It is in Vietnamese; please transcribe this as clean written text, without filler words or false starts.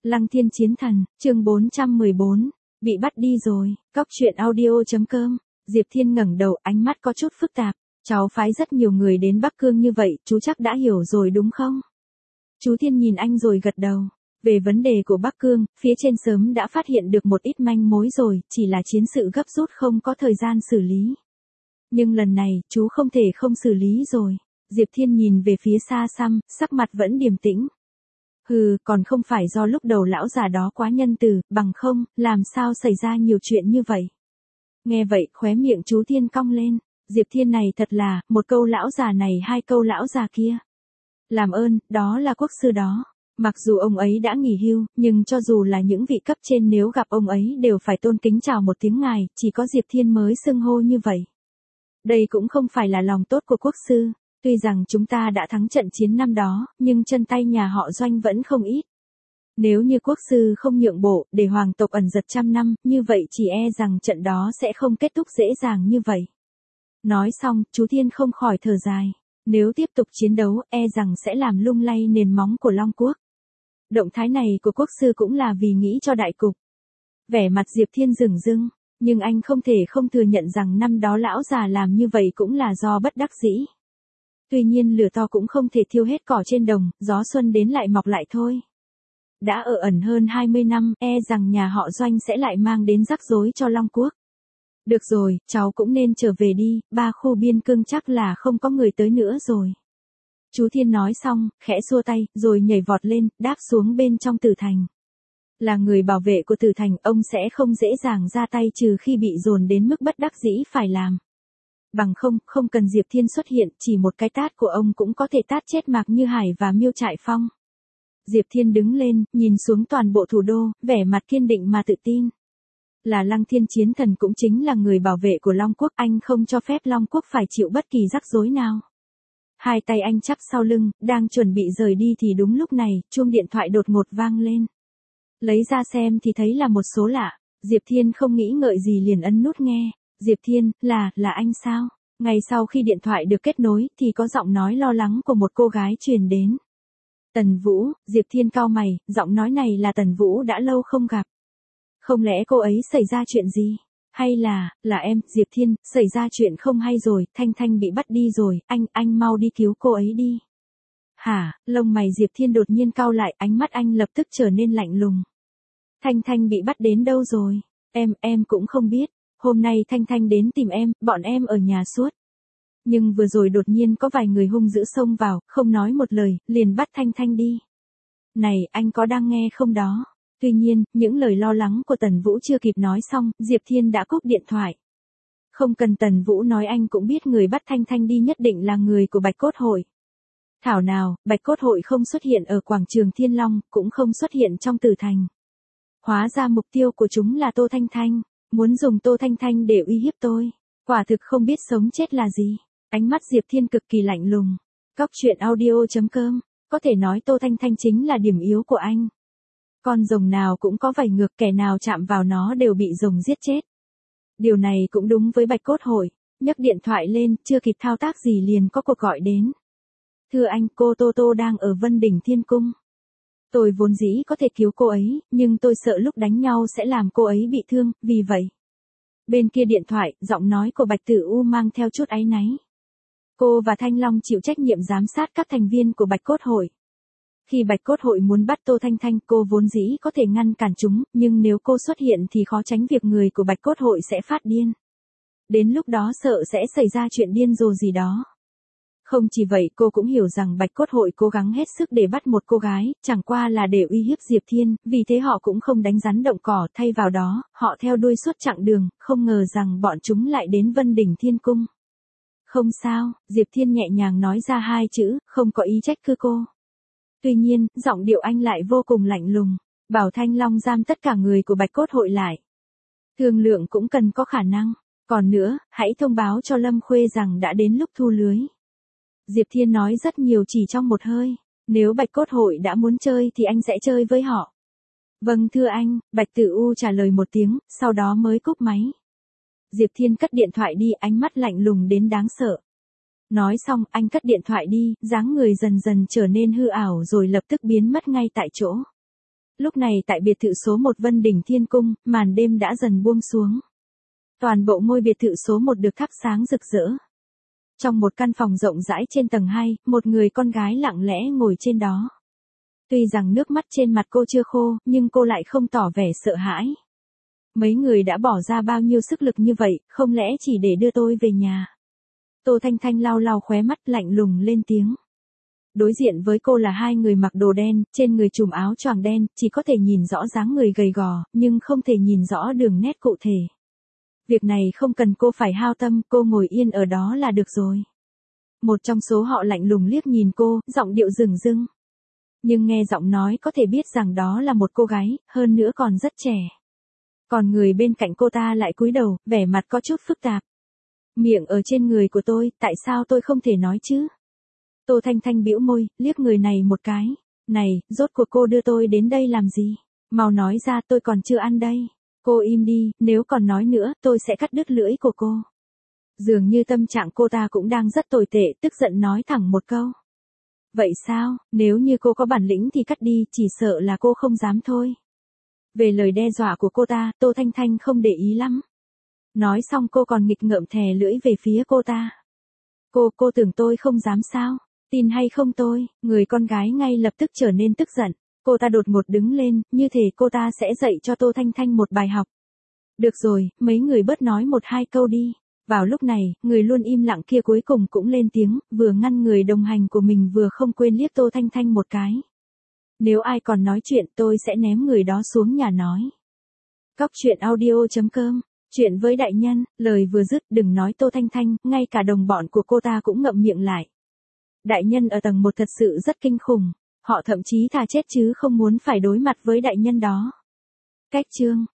Lăng Thiên Chiến Thần, chương 414, bị bắt đi rồi, Cóc truyện audio.com, Diệp Thiên ngẩng đầu, ánh mắt có chút phức tạp, cháu phái rất nhiều người đến Bắc Cương như vậy, chú chắc đã hiểu rồi đúng không? Chú Thiên nhìn anh rồi gật đầu, về vấn đề của Bắc Cương, phía trên sớm đã phát hiện được một ít manh mối rồi, chỉ là chiến sự gấp rút không có thời gian xử lý. Nhưng lần này, chú không thể không xử lý rồi. Diệp Thiên nhìn về phía xa xăm, sắc mặt vẫn điềm tĩnh. Còn không phải do lúc đầu lão già đó quá nhân từ, bằng không, làm sao xảy ra nhiều chuyện như vậy. Nghe vậy, khóe miệng chú Thiên cong lên, Diệp Thiên này thật là, một câu lão già này hai câu lão già kia. Làm ơn, đó là quốc sư đó. Mặc dù ông ấy đã nghỉ hưu, nhưng cho dù là những vị cấp trên nếu gặp ông ấy đều phải tôn kính chào một tiếng ngài, chỉ có Diệp Thiên mới xưng hô như vậy. Đây cũng không phải là lòng tốt của quốc sư. Tuy rằng chúng ta đã thắng trận chiến năm đó, nhưng chân tay nhà họ Doanh vẫn không ít. Nếu như quốc sư không nhượng bộ, để hoàng tộc ẩn giật trăm năm, như vậy chỉ e rằng trận đó sẽ không kết thúc dễ dàng như vậy. Nói xong, chú Thiên không khỏi thở dài. Nếu tiếp tục chiến đấu, e rằng sẽ làm lung lay nền móng của Long Quốc. Động thái này của quốc sư cũng là vì nghĩ cho đại cục. Vẻ mặt Diệp Thiên rừng rưng, nhưng anh không thể không thừa nhận rằng năm đó lão già làm như vậy cũng là do bất đắc dĩ. Tuy nhiên lửa to cũng không thể thiêu hết cỏ trên đồng, gió xuân đến lại mọc lại thôi. Đã ở ẩn hơn 20 năm, e rằng nhà họ Doanh sẽ lại mang đến rắc rối cho Long Quốc. Được rồi, cháu cũng nên trở về đi, 3 khu biên cương chắc là không có người tới nữa rồi. Chú Thiên nói xong, khẽ xua tay, rồi nhảy vọt lên, đáp xuống bên trong Tử Thành. Là người bảo vệ của Tử Thành, ông sẽ không dễ dàng ra tay trừ khi bị dồn đến mức bất đắc dĩ phải làm. Bằng không cần Diệp Thiên xuất hiện, chỉ một cái tát của ông cũng có thể tát chết Mạc Như Hải và Miêu Trại Phong. Diệp Thiên đứng lên, nhìn xuống toàn bộ thủ đô, vẻ mặt kiên định mà tự tin. Là Lăng Thiên Chiến Thần cũng chính là người bảo vệ của Long Quốc, anh không cho phép Long Quốc phải chịu bất kỳ rắc rối nào. Hai tay anh chắp sau lưng, đang chuẩn bị rời đi thì đúng lúc này, chuông điện thoại đột ngột vang lên. Lấy ra xem thì thấy là một số lạ, Diệp Thiên không nghĩ ngợi gì liền ấn nút nghe. Diệp Thiên, là anh sao? Ngay sau khi điện thoại được kết nối, thì có giọng nói lo lắng của một cô gái truyền đến. Tần Vũ, Diệp Thiên cau mày, giọng nói này là Tần Vũ đã lâu không gặp. Không lẽ cô ấy xảy ra chuyện gì? Hay là em, Diệp Thiên, xảy ra chuyện không hay rồi, Thanh Thanh bị bắt đi rồi, anh mau đi cứu cô ấy đi. Hả, lông mày Diệp Thiên đột nhiên cau lại, ánh mắt anh lập tức trở nên lạnh lùng. Thanh Thanh bị bắt đến đâu rồi? Em cũng không biết. Hôm nay Thanh Thanh đến tìm em, bọn em ở nhà suốt. Nhưng vừa rồi đột nhiên có vài người hung dữ xông vào, không nói một lời, liền bắt Thanh Thanh đi. Này, anh có đang nghe không đó? Tuy nhiên, những lời lo lắng của Tần Vũ chưa kịp nói xong, Diệp Thiên đã cúp điện thoại. Không cần Tần Vũ nói anh cũng biết người bắt Thanh Thanh đi nhất định là người của Bạch Cốt Hội. Thảo nào, Bạch Cốt Hội không xuất hiện ở quảng trường Thiên Long, cũng không xuất hiện trong Tử Thành. Hóa ra mục tiêu của chúng là Tô Thanh Thanh. Muốn dùng Tô Thanh Thanh để uy hiếp tôi. Quả thực không biết sống chết là gì. Ánh mắt Diệp Thiên cực kỳ lạnh lùng. Cóc truyện audio.com. Có thể nói Tô Thanh Thanh chính là điểm yếu của anh. Con rồng nào cũng có vảy ngược, kẻ nào chạm vào nó đều bị rồng giết chết. Điều này cũng đúng với Bạch Cốt Hội. Nhấc điện thoại lên, chưa kịp thao tác gì liền có cuộc gọi đến. Thưa anh, cô Tô đang ở Vân Đỉnh Thiên Cung. Tôi vốn dĩ có thể cứu cô ấy, nhưng tôi sợ lúc đánh nhau sẽ làm cô ấy bị thương, vì vậy. Bên kia điện thoại, giọng nói của Bạch Tử U mang theo chút áy náy. Cô và Thanh Long chịu trách nhiệm giám sát các thành viên của Bạch Cốt Hội. Khi Bạch Cốt Hội muốn bắt Tô Thanh Thanh, cô vốn dĩ có thể ngăn cản chúng, nhưng nếu cô xuất hiện thì khó tránh việc người của Bạch Cốt Hội sẽ phát điên. Đến lúc đó sợ sẽ xảy ra chuyện điên rồ gì đó. Không chỉ vậy, cô cũng hiểu rằng Bạch Cốt Hội cố gắng hết sức để bắt một cô gái, chẳng qua là để uy hiếp Diệp Thiên, vì thế họ cũng không đánh rắn động cỏ, thay vào đó, họ theo đuôi suốt chặng đường, không ngờ rằng bọn chúng lại đến Vân Đỉnh Thiên Cung. Không sao, Diệp Thiên nhẹ nhàng nói ra hai chữ, không có ý trách cứ cô. Tuy nhiên, giọng điệu anh lại vô cùng lạnh lùng, bảo Thanh Long giam tất cả người của Bạch Cốt Hội lại. Thương lượng cũng cần có khả năng, còn nữa, hãy thông báo cho Lâm Khuê rằng đã đến lúc thu lưới. Diệp Thiên nói rất nhiều chỉ trong một hơi. Nếu Bạch Cốt Hội đã muốn chơi thì anh sẽ chơi với họ. Vâng thưa anh, Bạch Tử U trả lời một tiếng, sau đó mới cúp máy. Diệp Thiên cất điện thoại đi, ánh mắt lạnh lùng đến đáng sợ. Nói xong, anh cất điện thoại đi, dáng người dần dần trở nên hư ảo rồi lập tức biến mất ngay tại chỗ. Lúc này tại biệt thự số 1 Vân Đỉnh Thiên Cung, màn đêm đã dần buông xuống. Toàn bộ ngôi biệt thự số 1 được thắp sáng rực rỡ. Trong một căn phòng rộng rãi trên tầng 2, một người con gái lặng lẽ ngồi trên đó. Tuy rằng nước mắt trên mặt cô chưa khô, nhưng cô lại không tỏ vẻ sợ hãi. Mấy người đã bỏ ra bao nhiêu sức lực như vậy, không lẽ chỉ để đưa tôi về nhà? Tô Thanh Thanh lau lau khóe mắt lạnh lùng lên tiếng. Đối diện với cô là hai người mặc đồ đen, trên người trùm áo choàng đen, chỉ có thể nhìn rõ dáng người gầy gò, nhưng không thể nhìn rõ đường nét cụ thể. Việc này không cần cô phải hao tâm, cô ngồi yên ở đó là được rồi. Một trong số họ lạnh lùng liếc nhìn cô, giọng điệu dửng dưng. Nhưng nghe giọng nói có thể biết rằng đó là một cô gái, hơn nữa còn rất trẻ. Còn người bên cạnh cô ta lại cúi đầu, vẻ mặt có chút phức tạp. Miệng ở trên người của tôi, tại sao tôi không thể nói chứ? Tô Thanh Thanh bĩu môi, liếc người này một cái. Này, rốt cuộc cô đưa tôi đến đây làm gì? Mau nói ra, tôi còn chưa ăn đây. Cô im đi, nếu còn nói nữa, tôi sẽ cắt đứt lưỡi của cô. Dường như tâm trạng cô ta cũng đang rất tồi tệ, tức giận nói thẳng một câu. Vậy sao, nếu như cô có bản lĩnh thì cắt đi, chỉ sợ là cô không dám thôi. Về lời đe dọa của cô ta, Tô Thanh Thanh không để ý lắm. Nói xong cô còn nghịch ngợm thè lưỡi về phía cô ta. Cô tưởng tôi không dám sao? Tin hay không tôi? Người con gái ngay lập tức trở nên tức giận. Cô ta đột ngột đứng lên, như thể cô ta sẽ dạy cho Tô Thanh Thanh một bài học. Được rồi, mấy người bớt nói một hai câu đi. Vào lúc này, người luôn im lặng kia cuối cùng cũng lên tiếng, vừa ngăn người đồng hành của mình vừa không quên liếc Tô Thanh Thanh một cái. Nếu ai còn nói chuyện tôi sẽ ném người đó xuống nhà nói. Cóc truyện audio.com. Chuyện với đại nhân, lời vừa dứt đừng nói Tô Thanh Thanh, ngay cả đồng bọn của cô ta cũng ngậm miệng lại. Đại nhân ở tầng 1 thật sự rất kinh khủng, họ thậm chí thà chết chứ không muốn phải đối mặt với đại nhân đó. Cách chương